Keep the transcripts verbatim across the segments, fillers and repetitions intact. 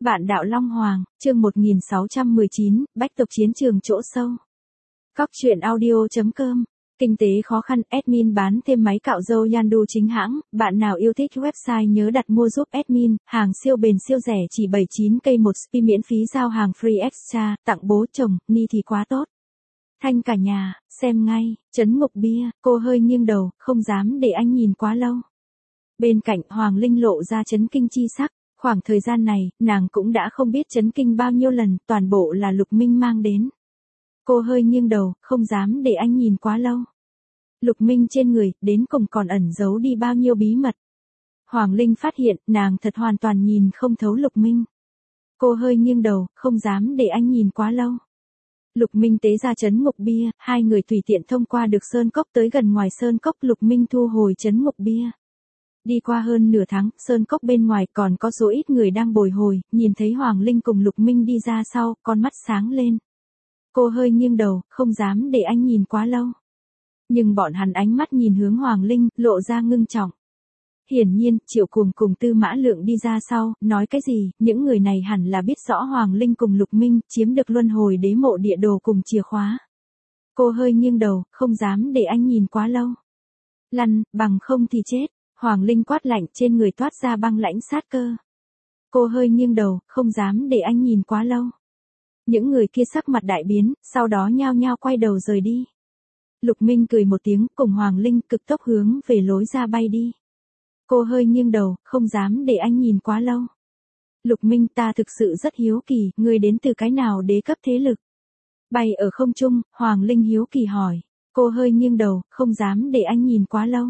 Vạn đạo Long Hoàng, chương một nghìn sáu trăm mười chín, bách tộc chiến trường chỗ sâu. Cóc truyện audio chấm com. Kinh tế khó khăn, admin bán thêm máy cạo râu Yandu chính hãng, bạn nào yêu thích website nhớ đặt mua giúp admin, hàng siêu bền siêu rẻ chỉ bảy mươi chín k một spi miễn phí giao hàng free extra, tặng bố chồng, ni thì quá tốt. Thanh cả nhà, xem ngay, Trấn Ngục Bia, cô hơi nghiêng đầu, không dám để anh nhìn quá lâu. Bên cạnh Hoàng Linh lộ ra chấn kinh chi sắc. Khoảng thời gian này, nàng cũng đã không biết chấn kinh bao nhiêu lần, toàn bộ là Lục Minh mang đến. Cô hơi nghiêng đầu, không dám để anh nhìn quá lâu. Lục Minh trên người, đến cùng còn ẩn giấu đi bao nhiêu bí mật. Hoàng Linh phát hiện, nàng thật hoàn toàn nhìn không thấu Lục Minh. Cô hơi nghiêng đầu, không dám để anh nhìn quá lâu. Lục Minh tế ra Trấn Ngục Bia, hai người tùy tiện thông qua được sơn cốc tới gần ngoài sơn cốc. Lục Minh thu hồi Trấn Ngục Bia. Đi qua hơn nửa tháng, sơn cốc bên ngoài còn có số ít người đang bồi hồi, nhìn thấy Hoàng Linh cùng Lục Minh đi ra sau, con mắt sáng lên. Cô hơi nghiêng đầu, không dám để anh nhìn quá lâu. Nhưng bọn hắn ánh mắt nhìn hướng Hoàng Linh, lộ ra ngưng trọng. Hiển nhiên, Triệu Cuồng cùng Tư Mã Lượng đi ra sau, nói cái gì, những người này hẳn là biết rõ Hoàng Linh cùng Lục Minh chiếm được luân hồi đế mộ địa đồ cùng chìa khóa. Cô hơi nghiêng đầu, không dám để anh nhìn quá lâu. Lăn, bằng không thì chết. Hoàng Linh quát lạnh, trên người toát ra băng lãnh sát cơ. Cô hơi nghiêng đầu, không dám để anh nhìn quá lâu. Những người kia sắc mặt đại biến, sau đó nhao nhao quay đầu rời đi. Lục Minh cười một tiếng, cùng Hoàng Linh cực tốc hướng về lối ra bay đi. Cô hơi nghiêng đầu, không dám để anh nhìn quá lâu. Lục Minh, ta thực sự rất hiếu kỳ, ngươi đến từ cái nào đế cấp thế lực? Bay ở không trung, Hoàng Linh hiếu kỳ hỏi. Cô hơi nghiêng đầu, không dám để anh nhìn quá lâu.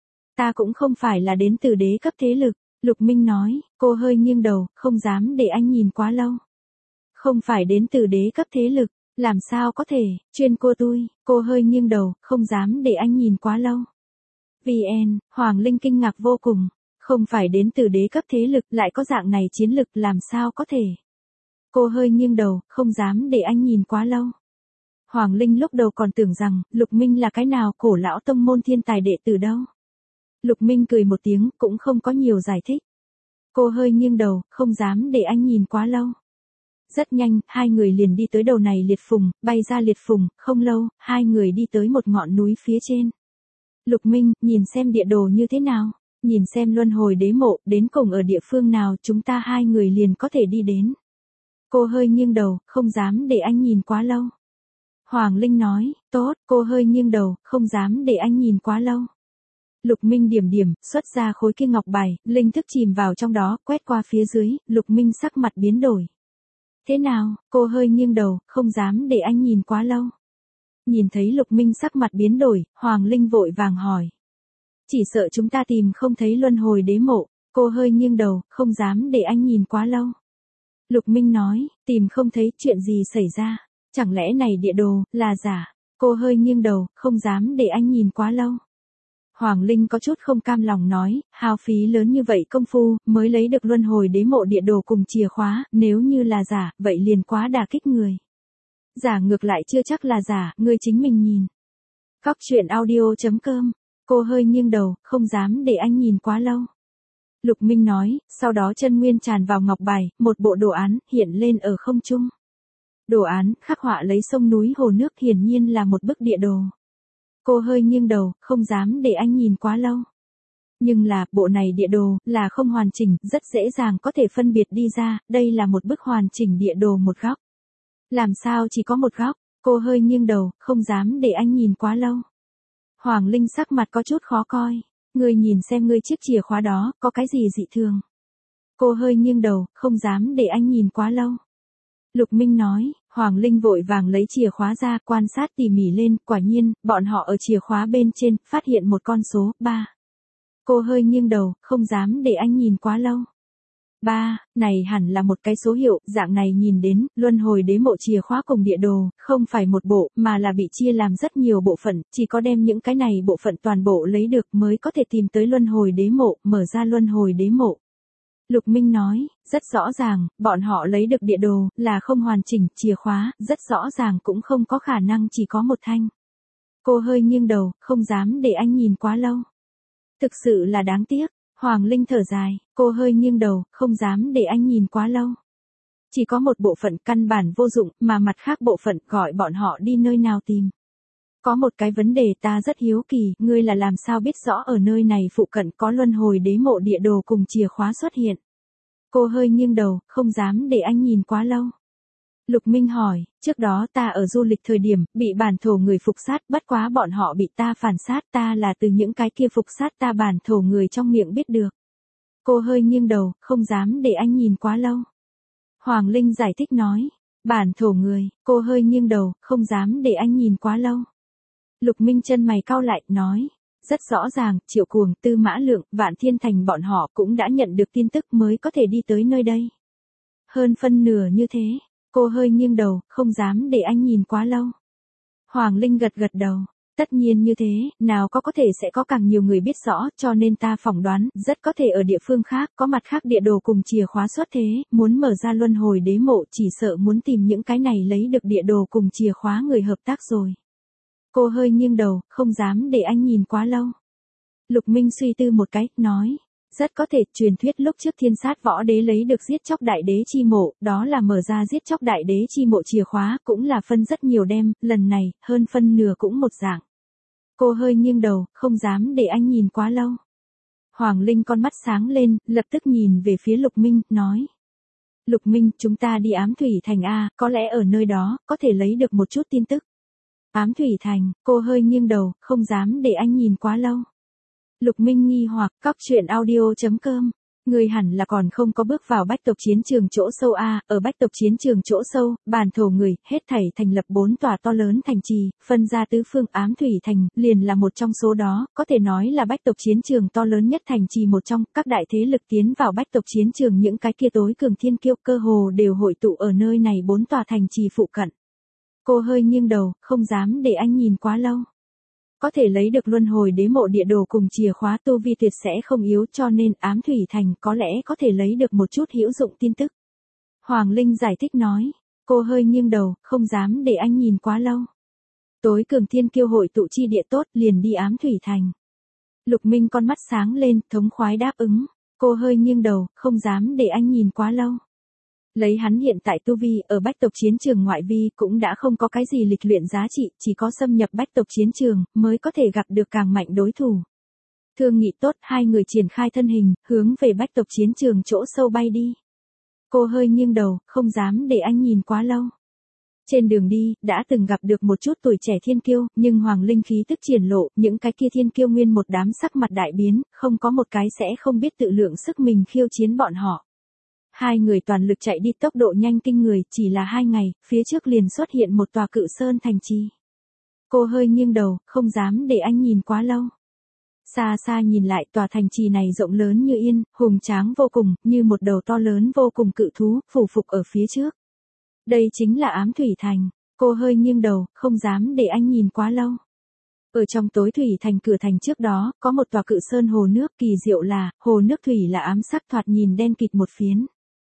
Ta cũng không phải là đến từ đế cấp thế lực, Lục Minh nói. Cô hơi nghiêng đầu, không dám để anh nhìn quá lâu. Không phải đến từ đế cấp thế lực, làm sao có thể, chuyên cô tôi, cô hơi nghiêng đầu, không dám để anh nhìn quá lâu. vê en, Hoàng Linh kinh ngạc vô cùng, không phải đến từ đế cấp thế lực, lại có dạng này chiến lực, làm sao có thể. Cô hơi nghiêng đầu, không dám để anh nhìn quá lâu. Hoàng Linh lúc đầu còn tưởng rằng, Lục Minh là cái nào cổ lão tông môn thiên tài đệ tử đâu. Lục Minh cười một tiếng, cũng không có nhiều giải thích. Cô hơi nghiêng đầu, không dám để anh nhìn quá lâu. Rất nhanh, hai người liền đi tới đầu này liệt phùng, bay ra liệt phùng, không lâu, hai người đi tới một ngọn núi phía trên. Lục Minh, nhìn xem địa đồ như thế nào, nhìn xem luân hồi đế mộ, đến cùng ở địa phương nào chúng ta hai người liền có thể đi đến. Cô hơi nghiêng đầu, không dám để anh nhìn quá lâu. Hoàng Linh nói, tốt, cô hơi nghiêng đầu, không dám để anh nhìn quá lâu. Lục Minh điểm điểm, xuất ra khối kia ngọc bài, linh thức chìm vào trong đó, quét qua phía dưới, Lục Minh sắc mặt biến đổi. Thế nào, cô hơi nghiêng đầu, không dám để anh nhìn quá lâu. Nhìn thấy Lục Minh sắc mặt biến đổi, Hoàng Linh vội vàng hỏi. Chỉ sợ chúng ta tìm không thấy luân hồi đế mộ, cô hơi nghiêng đầu, không dám để anh nhìn quá lâu. Lục Minh nói, tìm không thấy chuyện gì xảy ra, chẳng lẽ này địa đồ, là giả, cô hơi nghiêng đầu, không dám để anh nhìn quá lâu. Hoàng Linh có chút không cam lòng nói, hao phí lớn như vậy công phu, mới lấy được luân hồi đế mộ địa đồ cùng chìa khóa, nếu như là giả, vậy liền quá đả kích người. Giả ngược lại chưa chắc là giả, ngươi chính mình nhìn. Cóc truyện audio chấm com, cô hơi nghiêng đầu, không dám để anh nhìn quá lâu. Lục Minh nói, sau đó chân nguyên tràn vào ngọc bài, một bộ đồ án, hiện lên ở không trung. Đồ án, khắc họa lấy sông núi hồ nước hiển nhiên là một bức địa đồ. Cô hơi nghiêng đầu, không dám để anh nhìn quá lâu. Nhưng là, bộ này địa đồ, là không hoàn chỉnh, rất dễ dàng có thể phân biệt đi ra, đây là một bức hoàn chỉnh địa đồ một góc. Làm sao chỉ có một góc, cô hơi nghiêng đầu, không dám để anh nhìn quá lâu. Hoàng Linh sắc mặt có chút khó coi, ngươi nhìn xem ngươi chiếc chìa khóa đó, có cái gì dị thường. Cô hơi nghiêng đầu, không dám để anh nhìn quá lâu. Lục Minh nói, Hoàng Linh vội vàng lấy chìa khóa ra, quan sát tỉ mỉ lên, quả nhiên, bọn họ ở chìa khóa bên trên, phát hiện một con số, ba. Cô hơi nghiêng đầu, không dám để anh nhìn quá lâu. ba, này hẳn là một cái số hiệu, dạng này nhìn đến, luân hồi đế mộ chìa khóa cùng địa đồ, không phải một bộ, mà là bị chia làm rất nhiều bộ phận, chỉ có đem những cái này bộ phận toàn bộ lấy được mới có thể tìm tới luân hồi đế mộ, mở ra luân hồi đế mộ. Lục Minh nói, rất rõ ràng, bọn họ lấy được địa đồ, là không hoàn chỉnh, chìa khóa, rất rõ ràng cũng không có khả năng chỉ có một thanh. Cô hơi nghiêng đầu, không dám để anh nhìn quá lâu. Thực sự là đáng tiếc, Hoàng Linh thở dài, cô hơi nghiêng đầu, không dám để anh nhìn quá lâu. Chỉ có một bộ phận căn bản vô dụng, mà mặt khác bộ phận gọi bọn họ đi nơi nào tìm. Có một cái vấn đề ta rất hiếu kỳ, ngươi là làm sao biết rõ ở nơi này phụ cận có luân hồi đế mộ địa đồ cùng chìa khóa xuất hiện. Cô hơi nghiêng đầu, không dám để anh nhìn quá lâu. Lục Minh hỏi, trước đó ta ở du lịch thời điểm, bị bản thổ người phục sát, bất quá bọn họ bị ta phản sát, ta là từ những cái kia phục sát ta bản thổ người trong miệng biết được. Cô hơi nghiêng đầu, không dám để anh nhìn quá lâu. Hoàng Linh giải thích nói, bản thổ người, cô hơi nghiêng đầu, không dám để anh nhìn quá lâu. Lục Minh chân mày cau lại, nói, rất rõ ràng, Triệu Cuồng, Tư Mã Lượng, Vạn Thiên Thành bọn họ cũng đã nhận được tin tức mới có thể đi tới nơi đây. Hơn phân nửa như thế, cô hơi nghiêng đầu, không dám để anh nhìn quá lâu. Hoàng Linh gật gật đầu, tất nhiên như thế, nào có có thể sẽ có càng nhiều người biết rõ, cho nên ta phỏng đoán, rất có thể ở địa phương khác, có mặt khác địa đồ cùng chìa khóa xuất thế, muốn mở ra luân hồi đế mộ, chỉ sợ muốn tìm những cái này lấy được địa đồ cùng chìa khóa người hợp tác rồi. Cô hơi nghiêng đầu, không dám để anh nhìn quá lâu. Lục Minh suy tư một cái, nói, rất có thể, truyền thuyết lúc trước thiên sát võ đế lấy được giết chóc đại đế chi mộ, đó là mở ra giết chóc đại đế chi mộ chìa khóa, cũng là phân rất nhiều đem, lần này, hơn phân nửa cũng một dạng. Cô hơi nghiêng đầu, không dám để anh nhìn quá lâu. Hoàng Linh con mắt sáng lên, lập tức nhìn về phía Lục Minh, nói. Lục Minh, chúng ta đi Ám Thủy Thành A, có lẽ ở nơi đó, có thể lấy được một chút tin tức. Ám Thủy Thành, cô hơi nghiêng đầu, không dám để anh nhìn quá lâu. Lục Minh nghi hoặc, cóc truyện audio chấm com. Người hẳn là còn không có bước vào bách tộc chiến trường chỗ sâu A, ở bách tộc chiến trường chỗ sâu, bản thổ người, hết thảy thành lập bốn tòa to lớn thành trì, phân ra tứ phương. Ám Thủy Thành, liền là một trong số đó, có thể nói là bách tộc chiến trường to lớn nhất thành trì một trong, các đại thế lực tiến vào bách tộc chiến trường những cái kia tối cường thiên kiêu cơ hồ đều hội tụ ở nơi này bốn tòa thành trì phụ cận. Cô hơi nghiêng đầu, không dám để anh nhìn quá lâu. Có thể lấy được luân hồi đế mộ địa đồ cùng chìa khóa tu vi tuyệt sẽ không yếu, cho nên Ám Thủy Thành có lẽ có thể lấy được một chút hữu dụng tin tức. Hoàng Linh giải thích nói, cô hơi nghiêng đầu, không dám để anh nhìn quá lâu. Tối cường thiên kiêu hội tụ chi địa tốt, liền đi Ám Thủy Thành. Lục Minh con mắt sáng lên, thống khoái đáp ứng. Cô hơi nghiêng đầu, không dám để anh nhìn quá lâu. Lấy hắn hiện tại tu vi ở bách tộc chiến trường ngoại vi cũng đã không có cái gì lịch luyện giá trị, chỉ có xâm nhập bách tộc chiến trường mới có thể gặp được càng mạnh đối thủ. Thương nghị tốt, hai người triển khai thân hình, hướng về bách tộc chiến trường chỗ sâu bay đi. Cô hơi nghiêng đầu, không dám để anh nhìn quá lâu. Trên đường đi, đã từng gặp được một chút tuổi trẻ thiên kiêu, nhưng Hoàng Linh khí tức triển lộ, những cái kia thiên kiêu nguyên một đám sắc mặt đại biến, không có một cái sẽ không biết tự lượng sức mình khiêu chiến bọn họ. Hai người toàn lực chạy đi tốc độ nhanh kinh người, chỉ là hai ngày, phía trước liền xuất hiện một tòa cự sơn thành trì. Cô hơi nghiêng đầu, không dám để anh nhìn quá lâu. Xa xa nhìn lại, tòa thành trì này rộng lớn như yên, hùng tráng vô cùng, như một đầu to lớn vô cùng cự thú, phủ phục ở phía trước. Đây chính là Ám Thủy Thành. Cô hơi nghiêng đầu, không dám để anh nhìn quá lâu. Ở trong tối thủy thành cửa thành trước đó, có một tòa cự sơn hồ nước, kỳ diệu là, hồ nước thủy là ám sắc thoạt nhìn đen kịt một phiến.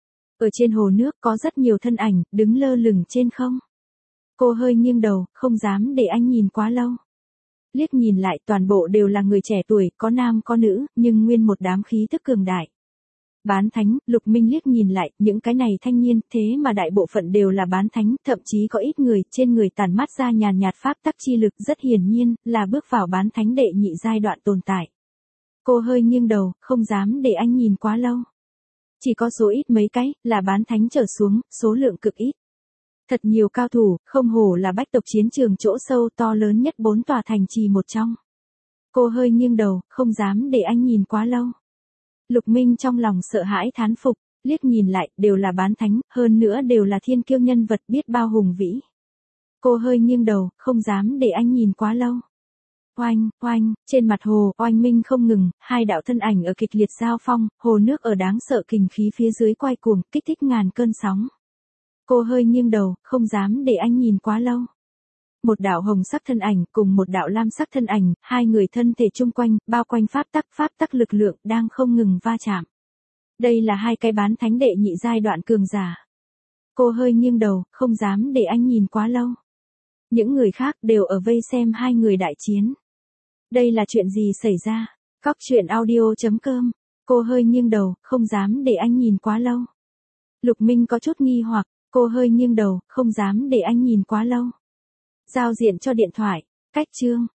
Ở trên hồ nước có rất nhiều thân ảnh, đứng lơ lửng trên không. Cô hơi nghiêng đầu, không dám để anh nhìn quá lâu. Liếc nhìn lại, toàn bộ đều là người trẻ tuổi, có nam có nữ, nhưng nguyên một đám khí tức cường đại. Bán thánh, Lục Minh liếc nhìn lại, những cái này thanh niên, thế mà đại bộ phận đều là bán thánh, thậm chí có ít người, trên người tản mát ra nhàn nhạt pháp tắc chi lực, rất hiển nhiên, là bước vào bán thánh đệ nhị giai đoạn tồn tại. Cô hơi nghiêng đầu, không dám để anh nhìn quá lâu. Chỉ có số ít mấy cái, là bán thánh trở xuống, số lượng cực ít. Thật nhiều cao thủ, không hổ là bách tộc chiến trường chỗ sâu to lớn nhất bốn tòa thành trì một trong. Cô hơi nghiêng đầu, không dám để anh nhìn quá lâu. Lục Minh trong lòng sợ hãi thán phục, liếc nhìn lại, đều là bán thánh, hơn nữa đều là thiên kiêu nhân vật biết bao hùng vĩ. Cô hơi nghiêng đầu, không dám để anh nhìn quá lâu. Oanh, oanh, trên mặt hồ, oanh minh không ngừng, hai đạo thân ảnh ở kịch liệt giao phong, hồ nước ở đáng sợ kình khí phía dưới quay cuồng, kích thích ngàn cơn sóng. Cô hơi nghiêng đầu, không dám để anh nhìn quá lâu. Một đạo hồng sắc thân ảnh cùng một đạo lam sắc thân ảnh, hai người thân thể chung quanh, bao quanh pháp tắc, pháp tắc lực lượng đang không ngừng va chạm. Đây là hai cái bán thánh đệ nhị giai đoạn cường giả. Cô hơi nghiêng đầu, không dám để anh nhìn quá lâu. Những người khác đều ở vây xem hai người đại chiến. Đây là chuyện gì xảy ra? Cóc truyện audio chấm com. Cô hơi nghiêng đầu, không dám để anh nhìn quá lâu. Lục Minh có chút nghi hoặc, cô hơi nghiêng đầu, không dám để anh nhìn quá lâu. Giao diện cho điện thoại, cách chương.